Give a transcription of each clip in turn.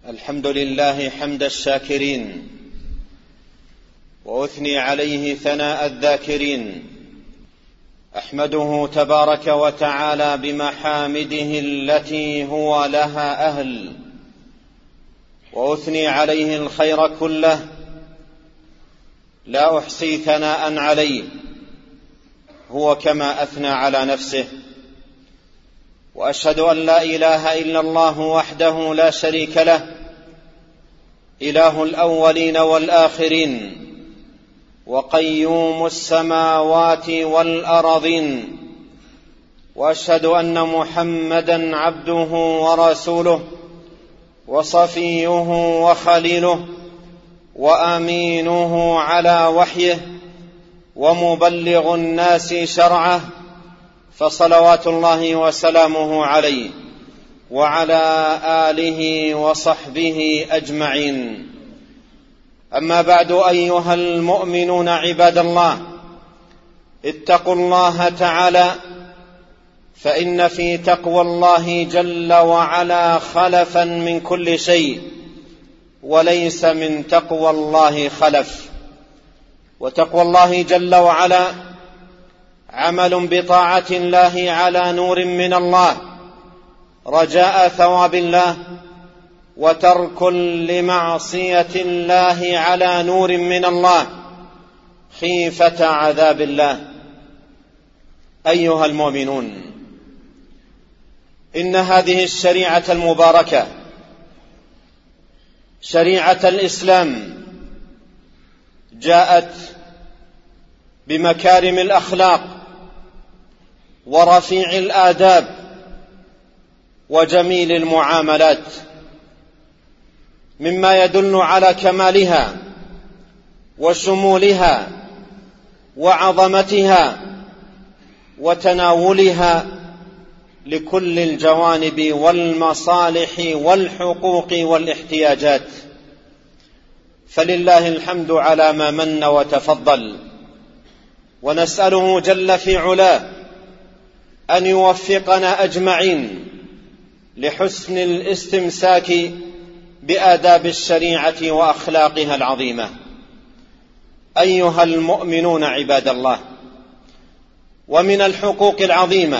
الحمد لله حمد الشاكرين، وأثني عليه ثناء الذاكرين. أحمده تبارك وتعالى بمحامده التي هو لها أهل، وأثني عليه الخير كله، لا أحصي ثناء عليه، هو كما أثنى على نفسه. وأشهد أن لا إله إلا الله وحده لا شريك له، إله الأولين والآخرين، وقيوم السماوات والأرضين. وأشهد أن محمدًا عبده ورسوله، وصفيه وخليله، وأمينه على وحيه، ومبلغ الناس شرعه، فصلوات الله وسلامه عليه وعلى آله وصحبه أجمعين. أما بعد، أيها المؤمنون عباد الله، اتقوا الله تعالى، فإن في تقوى الله جل وعلا خلفا من كل شيء، وليس من تقوى الله خلف. وتقوى الله جل وعلا عمل بطاعة الله على نور من الله رجاء ثواب الله، وترك لمعصية الله على نور من الله خيفة عذاب الله. أيها المؤمنون، إن هذه الشريعة المباركة، شريعة الإسلام، جاءت بمكارم الأخلاق ورفيع الآداب وجميل المعاملات، مما يدل على كمالها وشمولها وعظمتها وتناولها لكل الجوانب والمصالح والحقوق والاحتياجات. فلله الحمد على ما من وتفضل، ونسأله جل في علاه أن يوفقنا أجمعين لحسن الاستمساك بآداب الشريعة وأخلاقها العظيمة. أيها المؤمنون عباد الله، ومن الحقوق العظيمة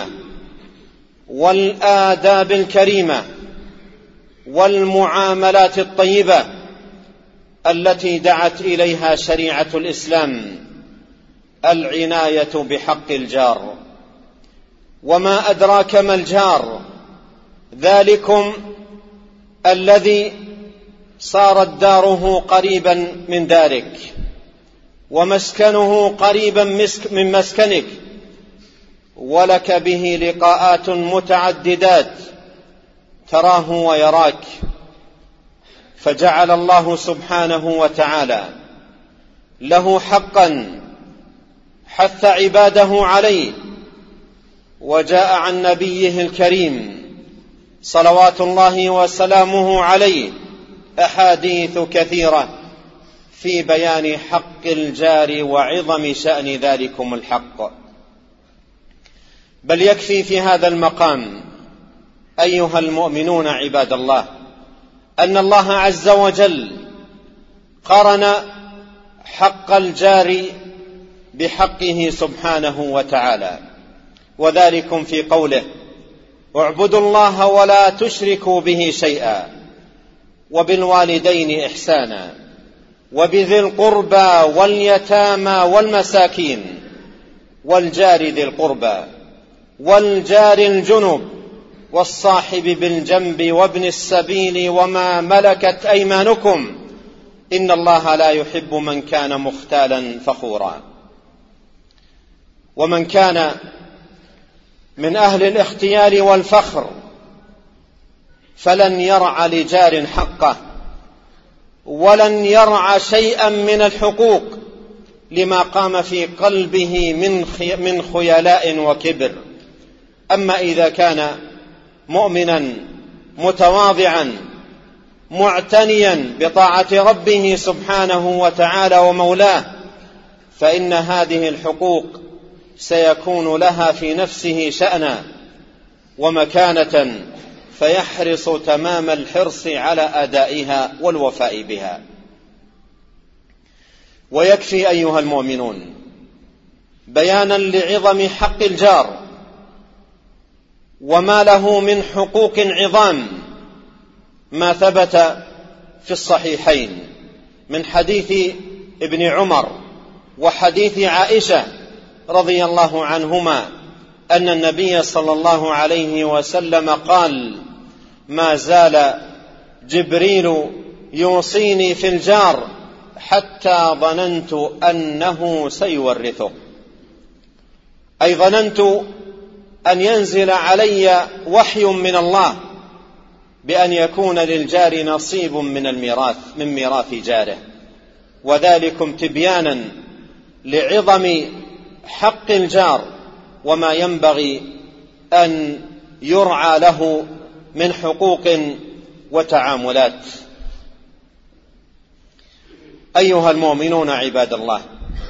والآداب الكريمة والمعاملات الطيبة التي دعت إليها شريعة الإسلام العناية بحق الجار. وما أدراك ما الجار؟ ذلكم الذي صارت داره قريبا من دارك، ومسكنه قريبا من مسكنك، ولك به لقاءات متعددات تراه ويراك. فجعل الله سبحانه وتعالى له حقا حث عباده عليه، وجاء عن نبيه الكريم صلوات الله وسلامه عليه أحاديث كثيرة في بيان حق الجار وعظم شأن ذلكم الحق. بل يكفي في هذا المقام أيها المؤمنون عباد الله أن الله عز وجل قرن حق الجار بحقه سبحانه وتعالى، وذلكم في قوله: اعبدوا الله ولا تشركوا به شيئا، وبالوالدين إحسانا، وبذي القربى واليتامى والمساكين، والجار ذي القربى، والجار الجنب، والصاحب بالجنب، وابن السبيل، وما ملكت أيمانكم، إن الله لا يحب من كان مختالا فخورا. ومن كان من أهل الاختيال والفخر فلن يرع لجار حقه، ولن يرع شيئا من الحقوق لما قام في قلبه من خيلاء وكبر. أما إذا كان مؤمنا متواضعا معتنيا بطاعة ربه سبحانه وتعالى ومولاه، فإن هذه الحقوق سيكون لها في نفسه شأنا ومكانة فيحرص تمام الحرص على أدائها والوفاء بها. ويكفي أيها المؤمنون بيانا لعظم حق الجار وما له من حقوق عظام ما ثبت في الصحيحين من حديث ابن عمر وحديث عائشة رضي الله عنهما أن النبي صلى الله عليه وسلم قال: ما زال جبريل يوصيني في الجار حتى ظننت أنه سيورثه، أي ظننت أن ينزل علي وحي من الله بأن يكون للجار نصيب من ميراث جاره، وذلكم تبيانا لعظم حق الجار وما ينبغي أن يرعى له من حقوق وتعاملات. أيها المؤمنون عباد الله،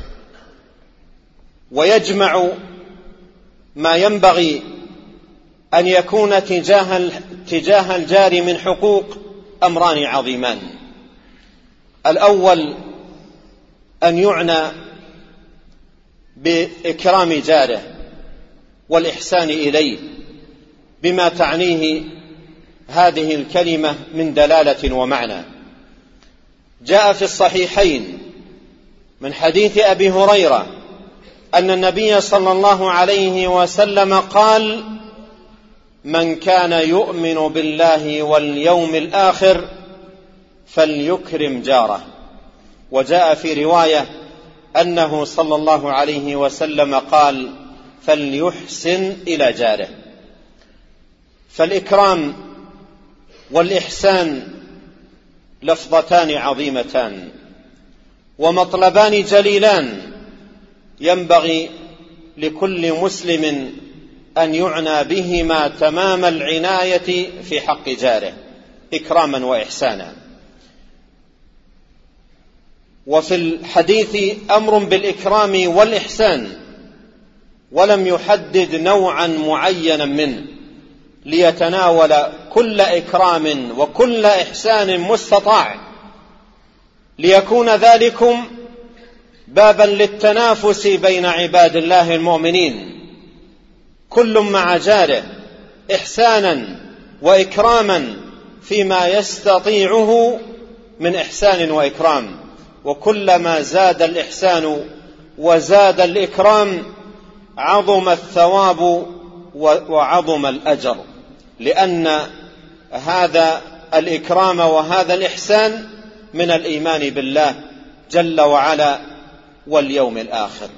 ويجمع ما ينبغي أن يكون تجاه الجار من حقوق أمران عظيمان. الأول أن يعنى بإكرام جاره والإحسان إليه بما تعنيه هذه الكلمة من دلالة ومعنى. جاء في الصحيحين من حديث أبي هريرة أن النبي صلى الله عليه وسلم قال: من كان يؤمن بالله واليوم الآخر فليكرم جاره. وجاء في رواية أنه صلى الله عليه وسلم قال: فليحسن إلى جاره. فالإكرام والإحسان لفظتان عظيمتان ومطلبان جليلان ينبغي لكل مسلم أن يعنى بهما تمام العناية في حق جاره إكراما وإحسانا. وفي الحديث أمر بالإكرام والإحسان ولم يحدد نوعا معينا منه ليتناول كل إكرام وكل إحسان مستطاع، ليكون ذلكم بابا للتنافس بين عباد الله المؤمنين، كل مع جاره إحسانا وإكراما فيما يستطيعه من إحسان وإكرام. وكلما زاد الإحسان وزاد الإكرام عظم الثواب وعظم الأجر، لأن هذا الإكرام وهذا الإحسان من الإيمان بالله جل وعلا واليوم الآخر.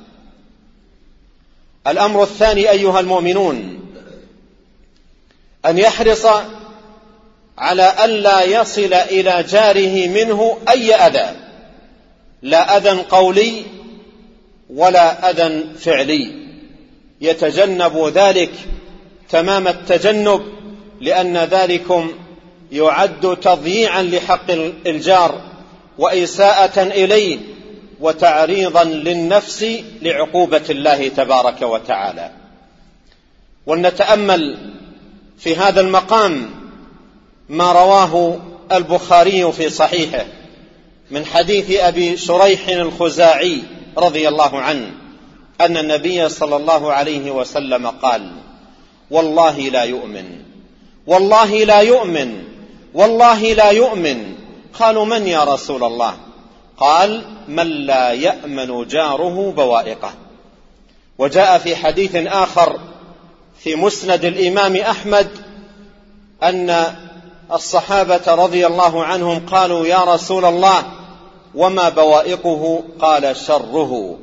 الأمر الثاني أيها المؤمنون أن يحرص على ألا يصل إلى جاره منه أي أذى، لا أذى قولي ولا أذى فعلي، يتجنب ذلك تمام التجنب، لأن ذلكم يعد تضييعا لحق الجار وإساءة إليه وتعريضا للنفس لعقوبة الله تبارك وتعالى. ولنتأمل في هذا المقام ما رواه البخاري في صحيحه من حديث أبي شريح الخزاعي رضي الله عنه أن النبي صلى الله عليه وسلم قال: والله لا يؤمن، والله لا يؤمن، والله لا يؤمن. قالوا: من يا رسول الله؟ قال: من لا يأمن جاره بوائقه. وجاء في حديث آخر في مسند الإمام أحمد أن الصحابة رضي الله عنهم قالوا: يا رسول الله وما بوائقه؟ قال: شره.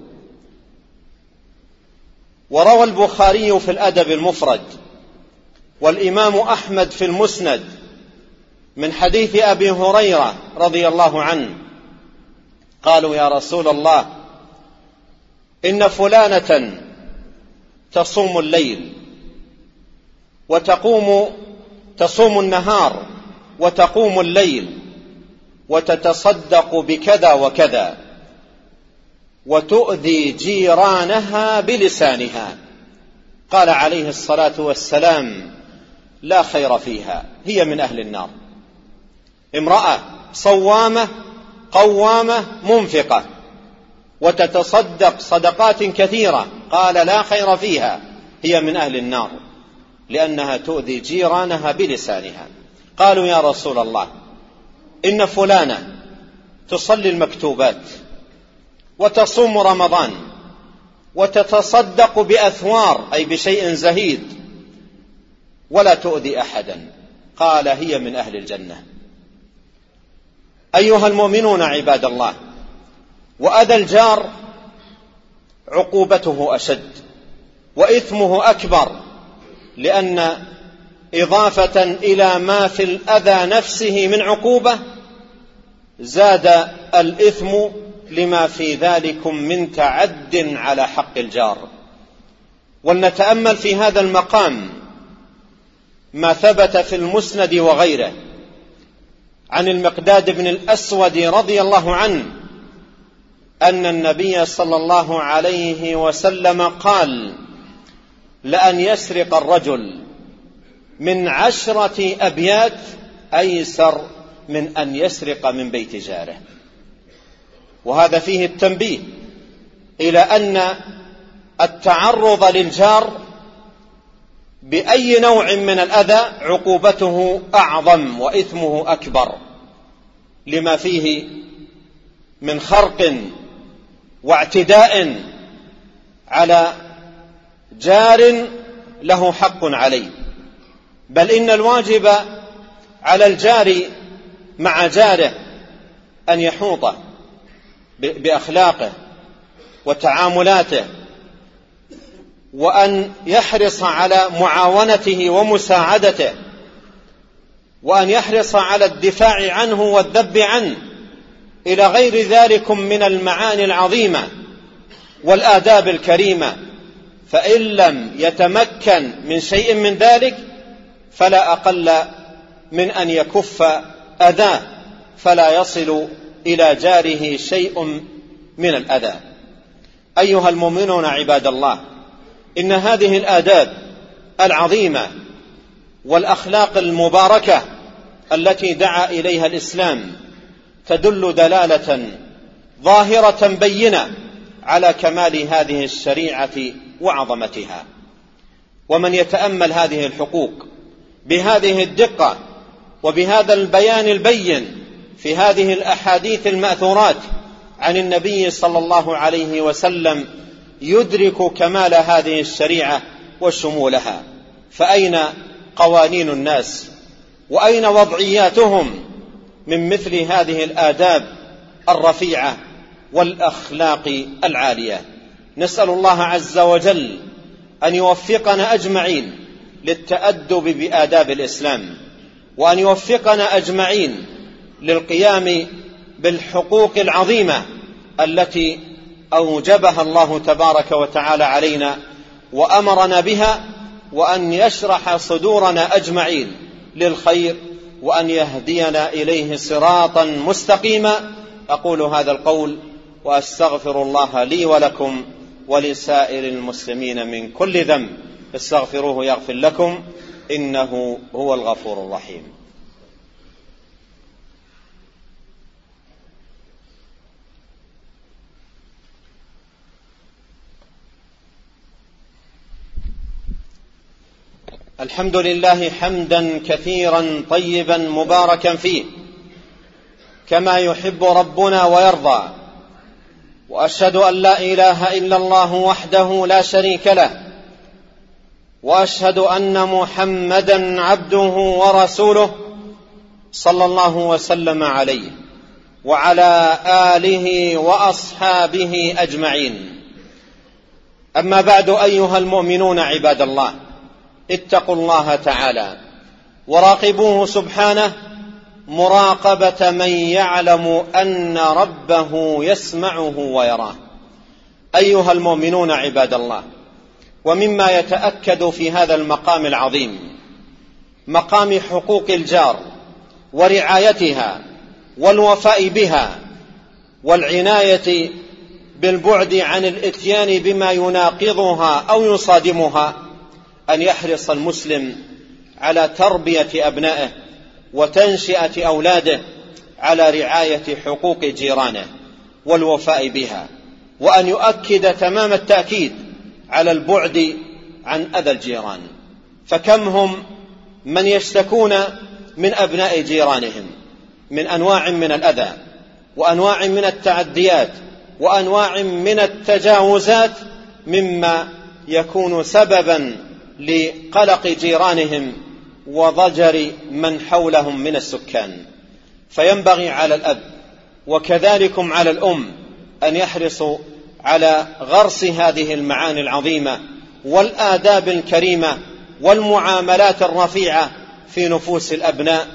وروى البخاري في الأدب المفرد والإمام أحمد في المسند من حديث أبي هريرة رضي الله عنه قالوا: يا رسول الله إن فلانة تصوم الليل تصوم النهار وتقوم الليل وتتصدق بكذا وكذا وتؤذي جيرانها بلسانها. قال عليه الصلاة والسلام: لا خير فيها، هي من أهل النار. امرأة صوامة قوامة منفقة وتتصدق صدقات كثيرة، قال لا خير فيها، هي من أهل النار، لأنها تؤذي جيرانها بلسانها. قالوا يا رسول الله إن فلانة تصلي المكتوبات وتصوم رمضان وتتصدق بأثوار، أي بشيء زهيد، ولا تؤذي أحدا. قال هي من أهل الجنة. أيها المؤمنون عباد الله، وأذى الجار عقوبته أشد وإثمه أكبر، لأن إضافة إلى ما في الأذى نفسه من عقوبة زاد الإثم لما في ذلك من تعد على حق الجار. ولنتأمل في هذا المقام ما ثبت في المسند وغيره عن المقداد بن الأسود رضي الله عنه أن النبي صلى الله عليه وسلم قال: لأن يسرق الرجل من 10 أبيات أيسر من أن يسرق من بيت جاره. وهذا فيه التنبيه إلى أن التعرض للجار بأي نوع من الأذى عقوبته أعظم وإثمه أكبر، لما فيه من خرق واعتداء على جار له حق عليه. بل إن الواجب على الجار مع جاره أن يحوطه بأخلاقه وتعاملاته، وأن يحرص على معاونته ومساعدته، وأن يحرص على الدفاع عنه والذب عنه، إلى غير ذلك من المعاني العظيمة والآداب الكريمة. فإن لم يتمكن من شيء من ذلك فلا أقل من أن يكف أذاه، فلا يصل إلى جاره شيء من الأذى. أيها المؤمنون عباد الله، إن هذه الآداب العظيمة والأخلاق المباركة التي دعا إليها الإسلام تدل دلالة ظاهرة بينة على كمال هذه الشريعة وعظمتها. ومن يتأمل هذه الحقوق بهذه الدقة وبهذا البيان البين في هذه الأحاديث المأثورات عن النبي صلى الله عليه وسلم يدرك كمال هذه الشريعة وشمولها. فأين قوانين الناس وأين وضعياتهم من مثل هذه الآداب الرفيعة والأخلاق العالية؟ نسأل الله عز وجل أن يوفقنا أجمعين للتأدب بآداب الإسلام، وأن يوفقنا أجمعين للقيام بالحقوق العظيمة التي أوجبها الله تبارك وتعالى علينا وأمرنا بها، وأن يشرح صدورنا أجمعين للخير، وأن يهدينا إليه صراطا مستقيما. أقول هذا القول وأستغفر الله لي ولكم ولسائر المسلمين من كل ذنب، فاستغفروه يغفر لكم، إنه هو الغفور الرحيم. الحمد لله حمدا كثيرا طيبا مباركا فيه كما يحب ربنا ويرضى، وأشهد أن لا إله إلا الله وحده لا شريك له، وأشهد أن محمدا عبده ورسوله صلى الله وسلم عليه وعلى آله وأصحابه أجمعين. أما بعد، أيها المؤمنون عباد الله، اتقوا الله تعالى وراقبوه سبحانه مراقبة من يعلم أن ربه يسمعه ويراه. أيها المؤمنون عباد الله، ومما يتأكد في هذا المقام العظيم، مقام حقوق الجار ورعايتها والوفاء بها والعناية بالبعد عن الإتيان بما يناقضها أو يصادمها، أن يحرص المسلم على تربية أبنائه وتنشئة أولاده على رعاية حقوق جيرانه والوفاء بها، وأن يؤكد تمام التأكيد على البعد عن أذى الجيران، فكم هم من يشتكون من أبناء جيرانهم من أنواع من الأذى وأنواع من التعديات وأنواع من التجاوزات، مما يكون سببا لقلق جيرانهم وضجر من حولهم من السكان. فينبغي على الأب وكذلكم على الأم أن يحرصوا على غرس هذه المعاني العظيمة والآداب الكريمة والمعاملات الرفيعة في نفوس الأبناء،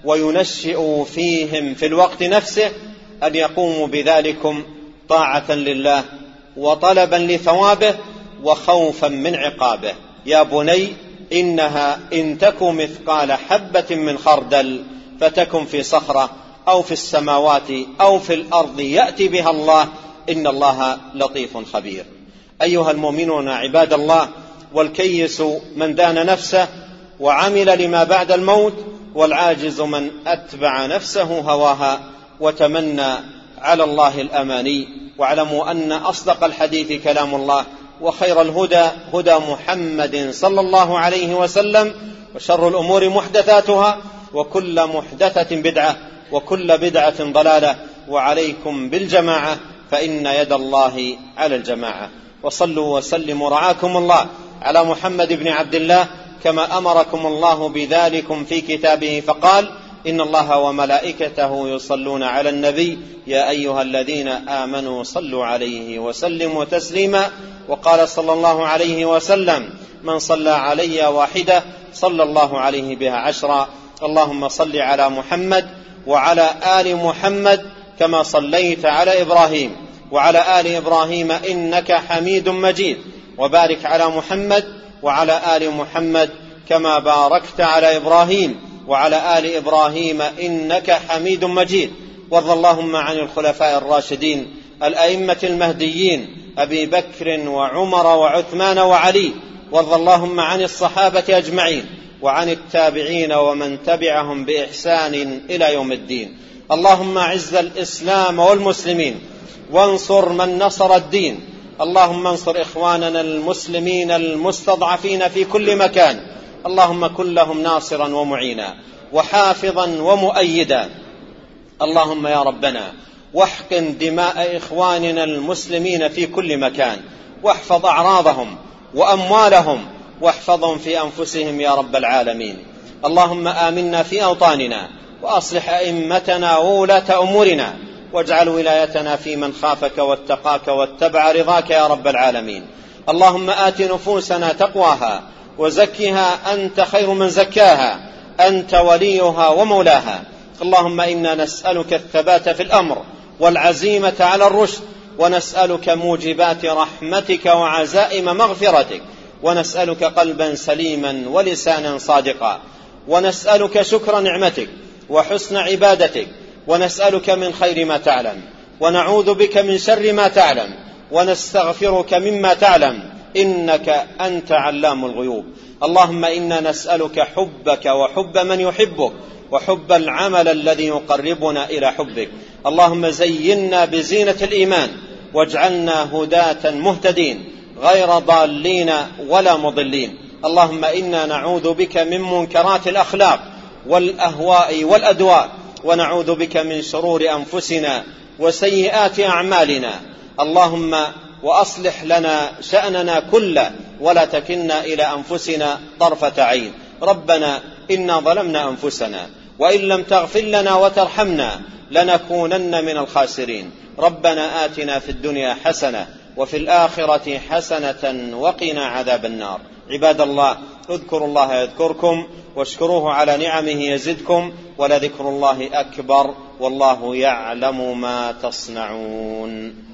وينشئوا فيهم في الوقت نفسه أن يقوموا بذلكم طاعة لله وطلبا لثوابه وخوفا من عقابه. يا بني إنها إن تك مثقال حبة من خردل فتكن في صخرة أو في السماوات أو في الأرض يأتي بها الله إن الله لطيف خبير. أيها المؤمنون عباد الله، والكيس من دان نفسه وعمل لما بعد الموت، والعاجز من أتبع نفسه هواها وتمنى على الله الأماني. واعلموا أن أصدق الحديث كلام الله، وخير الهدى هدى محمد صلى الله عليه وسلم، وشر الأمور محدثاتها، وكل محدثة بدعة، وكل بدعة ضلالة، وعليكم بالجماعة فإن يد الله على الجماعة. وصلوا وسلموا رعاكم الله على محمد بن عبد الله كما أمركم الله بذلكم في كتابه، فقال: إن الله وملائكته يصلون على النبي يا أيها الذين آمنوا صلوا عليه وسلموا تسليما. وقال صلى الله عليه وسلم: من صلى علي واحدة صلى الله عليه بها 10. اللهم صل على محمد وعلى آل محمد كما صليت على إبراهيم وعلى آل إبراهيم إنك حميد مجيد، وبارك على محمد وعلى آل محمد كما باركت على إبراهيم وعلى آل إبراهيم إنك حميد مجيد. وارض اللهم عن الخلفاء الراشدين الأئمة المهديين أبي بكر وعمر وعثمان وعلي. وارض اللهم عن الصحابة أجمعين وعن التابعين ومن تبعهم بإحسان إلى يوم الدين. اللهم أعز الإسلام والمسلمين وانصر من نصر الدين. اللهم انصر إخواننا المسلمين المستضعفين في كل مكان. اللهم كن لهم ناصرا ومعينا وحافظا ومؤيدا. اللهم يا ربنا واحقن دماء إخواننا المسلمين في كل مكان، واحفظ أعراضهم وأموالهم، واحفظهم في أنفسهم يا رب العالمين. اللهم آمنا في أوطاننا، وأصلح أئمتنا وولاة أمورنا، واجعل ولايتنا في من خافك واتقاك واتبع رضاك يا رب العالمين. اللهم آت نفوسنا تقواها وزكها أنت خير من زكاها، أنت وليها ومولاها. اللهم إنا نسألك الثبات في الأمر والعزيمة على الرشد، ونسألك موجبات رحمتك وعزائم مغفرتك، ونسألك قلبا سليما ولسانا صادقا، ونسألك شكر نعمتك وحسن عبادتك، ونسألك من خير ما تعلم، ونعوذ بك من شر ما تعلم، ونستغفرك مما تعلم، إنك أنت علام الغيوب. اللهم إنا نسألك حبك وحب من يحبك، وحب العمل الذي يقربنا إلى حبك. اللهم زينا بزينة الإيمان، واجعلنا هداة مهتدين غير ضالين ولا مضلين. اللهم إنا نعوذ بك من منكرات الأخلاق والأهواء والأدواء، ونعوذ بك من شرور أنفسنا وسيئات أعمالنا. اللهم وأصلح لنا شأننا كله، ولا تكلنا إلى أنفسنا طرفة عين. ربنا إنا ظلمنا أنفسنا، وإن لم تغفر لنا وترحمنا لنكونن من الخاسرين. ربنا آتنا في الدنيا حسنة وفي الآخرة حسنة وقنا عذاب النار. عباد الله، اذكروا الله يذكركم، واشكروه على نعمه يزدكم، ولذكر الله أكبر، والله يعلم ما تصنعون.